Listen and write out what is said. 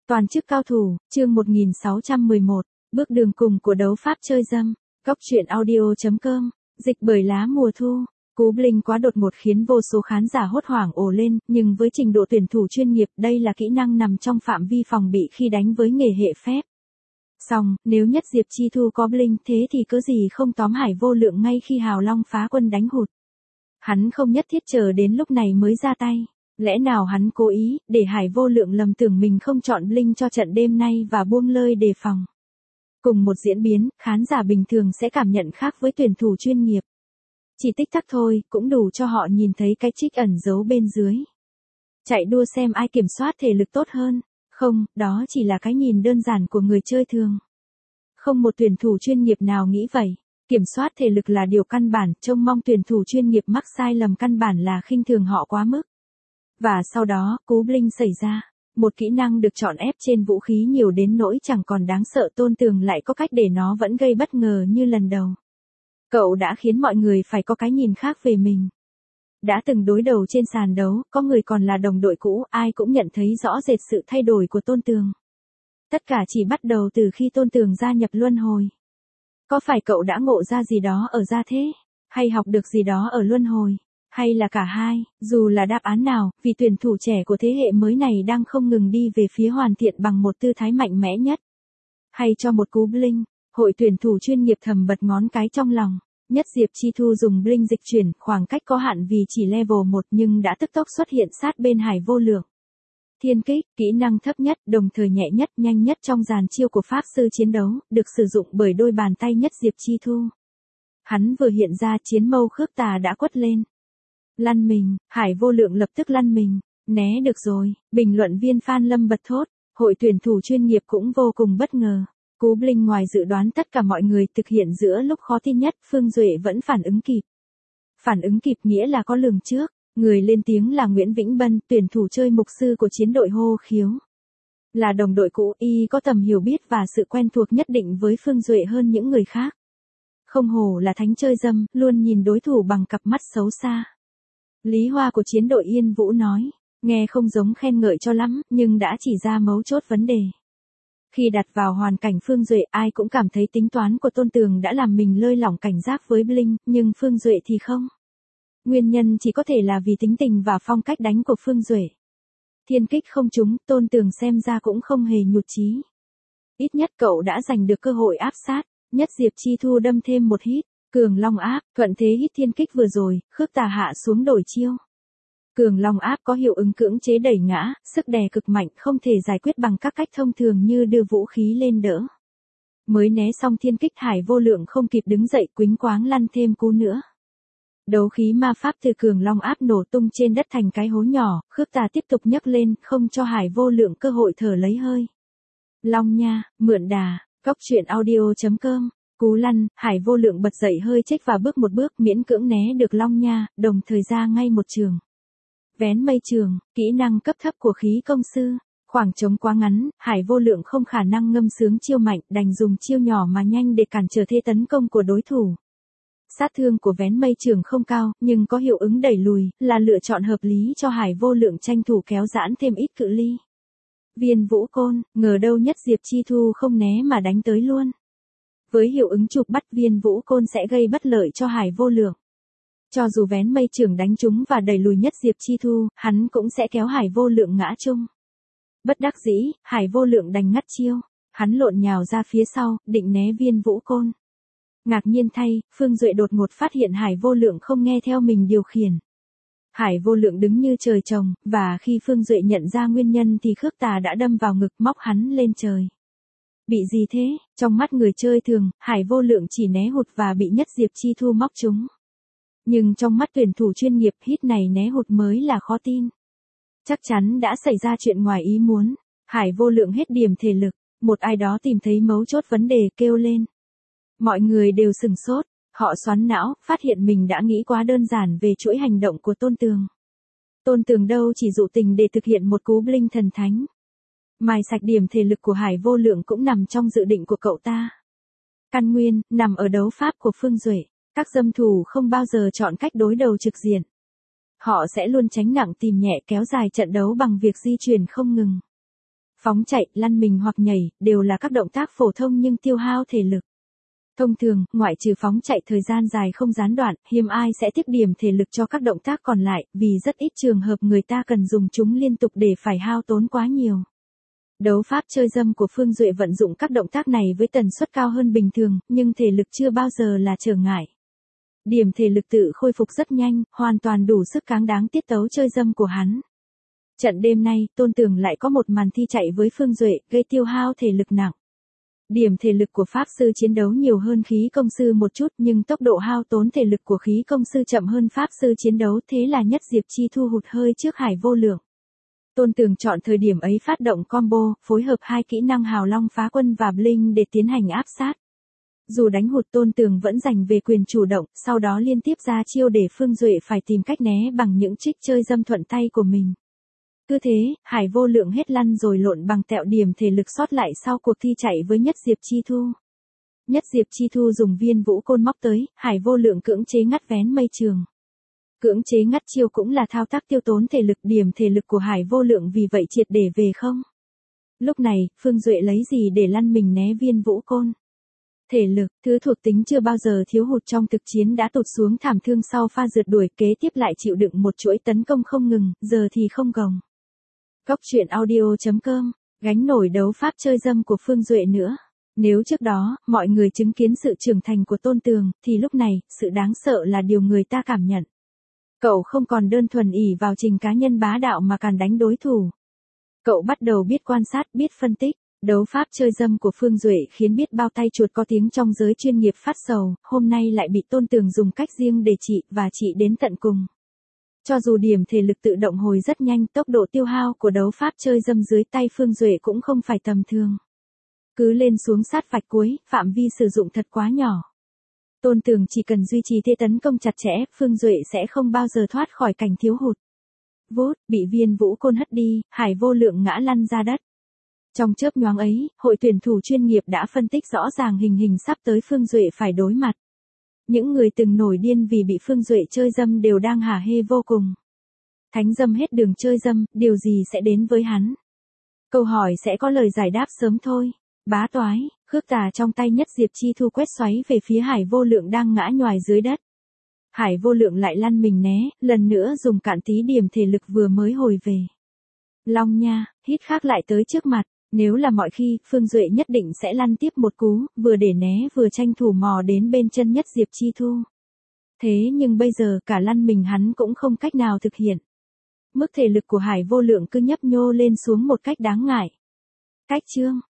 Toàn chức cao thủ, chương 1611, bước đường cùng của đấu pháp chơi dâm. Góc truyện audio.com, dịch bởi lá mùa thu. Cú bling quá đột ngột khiến vô số khán giả hốt hoảng ồ lên, nhưng với trình độ tuyển thủ chuyên nghiệp, đây là kỹ năng nằm trong phạm vi phòng bị khi đánh với nghề hệ phép. Song, nếu Nhất Diệp Chi Thu có bling thế thì cớ gì không tóm Hải Vô Lượng ngay khi Hào Long phá quân đánh hụt. Hắn không nhất thiết chờ đến lúc này mới ra tay. Lẽ nào hắn cố ý, để Hải Vô Lượng lầm tưởng mình không chọn bling cho trận đêm nay và buông lơi đề phòng. Cùng một diễn biến, khán giả bình thường sẽ cảm nhận khác với tuyển thủ chuyên nghiệp. Chỉ tích tắc thôi, cũng đủ cho họ nhìn thấy cái trích ẩn giấu bên dưới. Chạy đua xem ai kiểm soát thể lực tốt hơn. Không, đó chỉ là cái nhìn đơn giản của người chơi thường. Không một tuyển thủ chuyên nghiệp nào nghĩ vậy. Kiểm soát thể lực là điều căn bản, trông mong tuyển thủ chuyên nghiệp mắc sai lầm căn bản là khinh thường họ quá mức. Và sau đó, cú bling xảy ra. Một kỹ năng được chọn ép trên vũ khí nhiều đến nỗi chẳng còn đáng sợ. Tôn Tường lại có cách để nó vẫn gây bất ngờ như lần đầu. Cậu đã khiến mọi người phải có cái nhìn khác về mình. Đã từng đối đầu trên sàn đấu, có người còn là đồng đội cũ, ai cũng nhận thấy rõ rệt sự thay đổi của Tôn Tường. Tất cả chỉ bắt đầu từ khi Tôn Tường gia nhập luân hồi. Có phải cậu đã ngộ ra gì đó ở gia thế? Hay học được gì đó ở luân hồi? Hay là cả hai? Dù là đáp án nào, vì tuyển thủ trẻ của thế hệ mới này đang không ngừng đi về phía hoàn thiện bằng một tư thái mạnh mẽ nhất. Hay cho một cú bling, hội tuyển thủ chuyên nghiệp thầm bật ngón cái trong lòng. Nhất Diệp Chi Thu dùng bling dịch chuyển, khoảng cách có hạn vì chỉ level 1 nhưng đã tức tốc xuất hiện sát bên Hải Vô Lượng. Thiên kích, kỹ năng thấp nhất, đồng thời nhẹ nhất, nhanh nhất trong dàn chiêu của pháp sư chiến đấu, được sử dụng bởi đôi bàn tay Nhất Diệp Chi Thu. Hắn vừa hiện ra, chiến mâu khước tà đã quất lên. Lăn mình, Hải Vô Lượng lập tức lăn mình. Né được rồi, bình luận viên Phan Lâm bật thốt. Hội tuyển thủ chuyên nghiệp cũng vô cùng bất ngờ. Cú bling ngoài dự đoán tất cả mọi người thực hiện giữa lúc khó tin nhất, Phương Duệ vẫn phản ứng kịp. Phản ứng kịp nghĩa là có lường trước. Người lên tiếng là Nguyễn Vĩnh Bân, tuyển thủ chơi mục sư của chiến đội Hô Khiếu. Là đồng đội cũ, y có tầm hiểu biết và sự quen thuộc nhất định với Phương Duệ hơn những người khác. Không hổ là thánh chơi dâm, luôn nhìn đối thủ bằng cặp mắt xấu xa. Lý Hoa của chiến đội Yên Vũ nói, nghe không giống khen ngợi cho lắm, nhưng đã chỉ ra mấu chốt vấn đề. Khi đặt vào hoàn cảnh Phương Duệ, ai cũng cảm thấy tính toán của Tôn Tường đã làm mình lơi lỏng cảnh giác với bling, nhưng Phương Duệ thì không. Nguyên nhân chỉ có thể là vì tính tình và phong cách đánh của Phương Duệ. Thiên kích không trúng, Tôn Tường xem ra cũng không hề nhụt chí. Ít nhất cậu đã giành được cơ hội áp sát. Nhất Diệp Chi Thu đâm thêm một hít. Cường Long áp, thuận thế hít thiên kích vừa rồi, khước tà hạ xuống đổi chiêu. Cường Long áp có hiệu ứng cưỡng chế đẩy ngã, sức đè cực mạnh, không thể giải quyết bằng các cách thông thường như đưa vũ khí lên đỡ. Mới né xong thiên kích, Hải Vô Lượng không kịp đứng dậy, quýnh quáng lăn thêm cú nữa. Đấu khí ma pháp từ Cường Long áp nổ tung trên đất thành cái hố nhỏ, khước tà tiếp tục nhấc lên, không cho Hải Vô Lượng cơ hội thở lấy hơi. Long nha, mượn đà, góc truyện audio.com. Cú lăn, Hải Vô Lượng bật dậy hơi chếch và bước một bước, miễn cưỡng né được Long nha, đồng thời ra ngay một trường. Vén mây trường, kỹ năng cấp thấp của khí công sư. Khoảng trống quá ngắn, Hải Vô Lượng không khả năng ngâm sướng chiêu mạnh, đành dùng chiêu nhỏ mà nhanh để cản trở thế tấn công của đối thủ. Sát thương của vén mây trường không cao, nhưng có hiệu ứng đẩy lùi, là lựa chọn hợp lý cho Hải Vô Lượng tranh thủ kéo giãn thêm ít cự ly. Viên Vũ Côn, ngờ đâu Nhất Diệp Chi Thu không né mà đánh tới luôn. Với hiệu ứng chụp bắt, Viên Vũ Côn sẽ gây bất lợi cho Hải Vô Lượng. Cho dù vén mây trường đánh trúng và đẩy lùi Nhất Diệp Chi Thu, hắn cũng sẽ kéo Hải Vô Lượng ngã chung. Bất đắc dĩ, Hải Vô Lượng đành ngắt chiêu. Hắn lộn nhào ra phía sau, định né Viên Vũ Côn. Ngạc nhiên thay, Phương Duệ đột ngột phát hiện Hải Vô Lượng không nghe theo mình điều khiển. Hải Vô Lượng đứng như trời trồng, và khi Phương Duệ nhận ra nguyên nhân thì khước tà đã đâm vào ngực, móc hắn lên trời. Bị gì thế? Trong mắt người chơi thường, Hải Vô Lượng chỉ né hụt và bị Nhất Diệp Chi Thu móc trúng. Nhưng trong mắt tuyển thủ chuyên nghiệp, hít này né hụt mới là khó tin. Chắc chắn đã xảy ra chuyện ngoài ý muốn. Hải Vô Lượng hết điểm thể lực, một ai đó tìm thấy mấu chốt vấn đề, kêu lên. Mọi người đều sửng sốt, họ xoắn não, phát hiện mình đã nghĩ quá đơn giản về chuỗi hành động của Tôn Tường. Tôn Tường đâu chỉ dụ tình để thực hiện một cú bling thần thánh. Mài sạch điểm thể lực của Hải Vô Lượng cũng nằm trong dự định của cậu ta. Căn nguyên, nằm ở đấu pháp của Phương Duệ. Các dâm thủ không bao giờ chọn cách đối đầu trực diện. Họ sẽ luôn tránh nặng tìm nhẹ, kéo dài trận đấu bằng việc di chuyển không ngừng. Phóng chạy, lăn mình hoặc nhảy, đều là các động tác phổ thông nhưng tiêu hao thể lực. Thông thường, ngoại trừ phóng chạy thời gian dài không gián đoạn, hiếm ai sẽ tiếp điểm thể lực cho các động tác còn lại, vì rất ít trường hợp người ta cần dùng chúng liên tục để phải hao tốn quá nhiều. Đấu pháp chơi dâm của Phương Duệ vận dụng các động tác này với tần suất cao hơn bình thường, nhưng thể lực chưa bao giờ là trở ngại. Điểm thể lực tự khôi phục rất nhanh, hoàn toàn đủ sức cáng đáng tiết tấu chơi dâm của hắn. Trận đêm nay, Tôn Tường lại có một màn thi chạy với Phương Duệ, gây tiêu hao thể lực nặng. Điểm thể lực của Pháp Sư chiến đấu nhiều hơn khí công sư một chút nhưng tốc độ hao tốn thể lực của khí công sư chậm hơn Pháp Sư chiến đấu, thế là Nhất Diệp Chi Thu hụt hơi trước Hải Vô Lượng. Tôn Tường chọn thời điểm ấy phát động combo, phối hợp hai kỹ năng Hào Long Phá Quân và Blink để tiến hành áp sát. Dù đánh hụt, Tôn Tường vẫn giành về quyền chủ động, sau đó liên tiếp ra chiêu để Phương Duệ phải tìm cách né bằng những trích chơi dâm thuận tay của mình. Cứ thế, Hải Vô Lượng hết lăn rồi lộn bằng tẹo, điểm thể lực sót lại sau cuộc thi chạy với Nhất Diệp Chi Thu. Nhất Diệp Chi Thu dùng viên vũ côn móc tới, Hải Vô Lượng cưỡng chế ngắt vén mây trường. Cưỡng chế ngắt chiêu cũng là thao tác tiêu tốn thể lực, điểm thể lực của Hải Vô Lượng vì vậy triệt để về không. Lúc này, Phương Duệ lấy gì để lăn mình né viên vũ côn? Thể lực, thứ thuộc tính chưa bao giờ thiếu hụt trong thực chiến đã tụt xuống thảm thương sau pha rượt đuổi, kế tiếp lại chịu đựng một chuỗi tấn công không ngừng, giờ thì không gồng. Cóc truyện audio.com, gánh nổi đấu pháp chơi dâm của Phương Duệ nữa. Nếu trước đó, mọi người chứng kiến sự trưởng thành của Tôn Tường, thì lúc này, sự đáng sợ là điều người ta cảm nhận. Cậu không còn đơn thuần ỷ vào trình cá nhân bá đạo mà càn đánh đối thủ. Cậu bắt đầu biết quan sát, biết phân tích. Đấu pháp chơi dâm của Phương Duệ khiến biết bao tay chuột có tiếng trong giới chuyên nghiệp phát sầu, hôm nay lại bị Tôn Tường dùng cách riêng để trị, và trị đến tận cùng. Cho dù điểm thể lực tự động hồi rất nhanh, tốc độ tiêu hao của đấu pháp chơi dâm dưới tay Phương Duệ cũng không phải tầm thường. Cứ lên xuống sát vạch cuối, phạm vi sử dụng thật quá nhỏ. Tôn Tường chỉ cần duy trì thế tấn công chặt chẽ, Phương Duệ sẽ không bao giờ thoát khỏi cảnh thiếu hụt. Vút, bị viên vũ côn hất đi, Hải Vô Lượng ngã lăn ra đất. Trong chớp nhoáng ấy, hội tuyển thủ chuyên nghiệp đã phân tích rõ ràng hình hình sắp tới Phương Duệ phải đối mặt. Những người từng nổi điên vì bị Phương Duệ chơi dâm đều đang hả hê vô cùng. Thánh dâm hết đường chơi dâm, điều gì sẽ đến với hắn? Câu hỏi sẽ có lời giải đáp sớm thôi. Bá toái, khước tà trong tay Nhất Diệp Chi Thu quét xoáy về phía Hải Vô Lượng đang ngã nhoài dưới đất. Hải Vô Lượng lại lăn mình né, lần nữa dùng cạn tí điểm thể lực vừa mới hồi về. Long nha, hít khác lại tới trước mặt. Nếu là mọi khi, Phương Duệ nhất định sẽ lăn tiếp một cú, vừa để né vừa tranh thủ mò đến bên chân Nhất Diệp Chi Thu. Thế nhưng bây giờ cả lăn mình hắn cũng không cách nào thực hiện. Mức thể lực của Hải Vô Lượng cứ nhấp nhô lên xuống một cách đáng ngại. Cách chương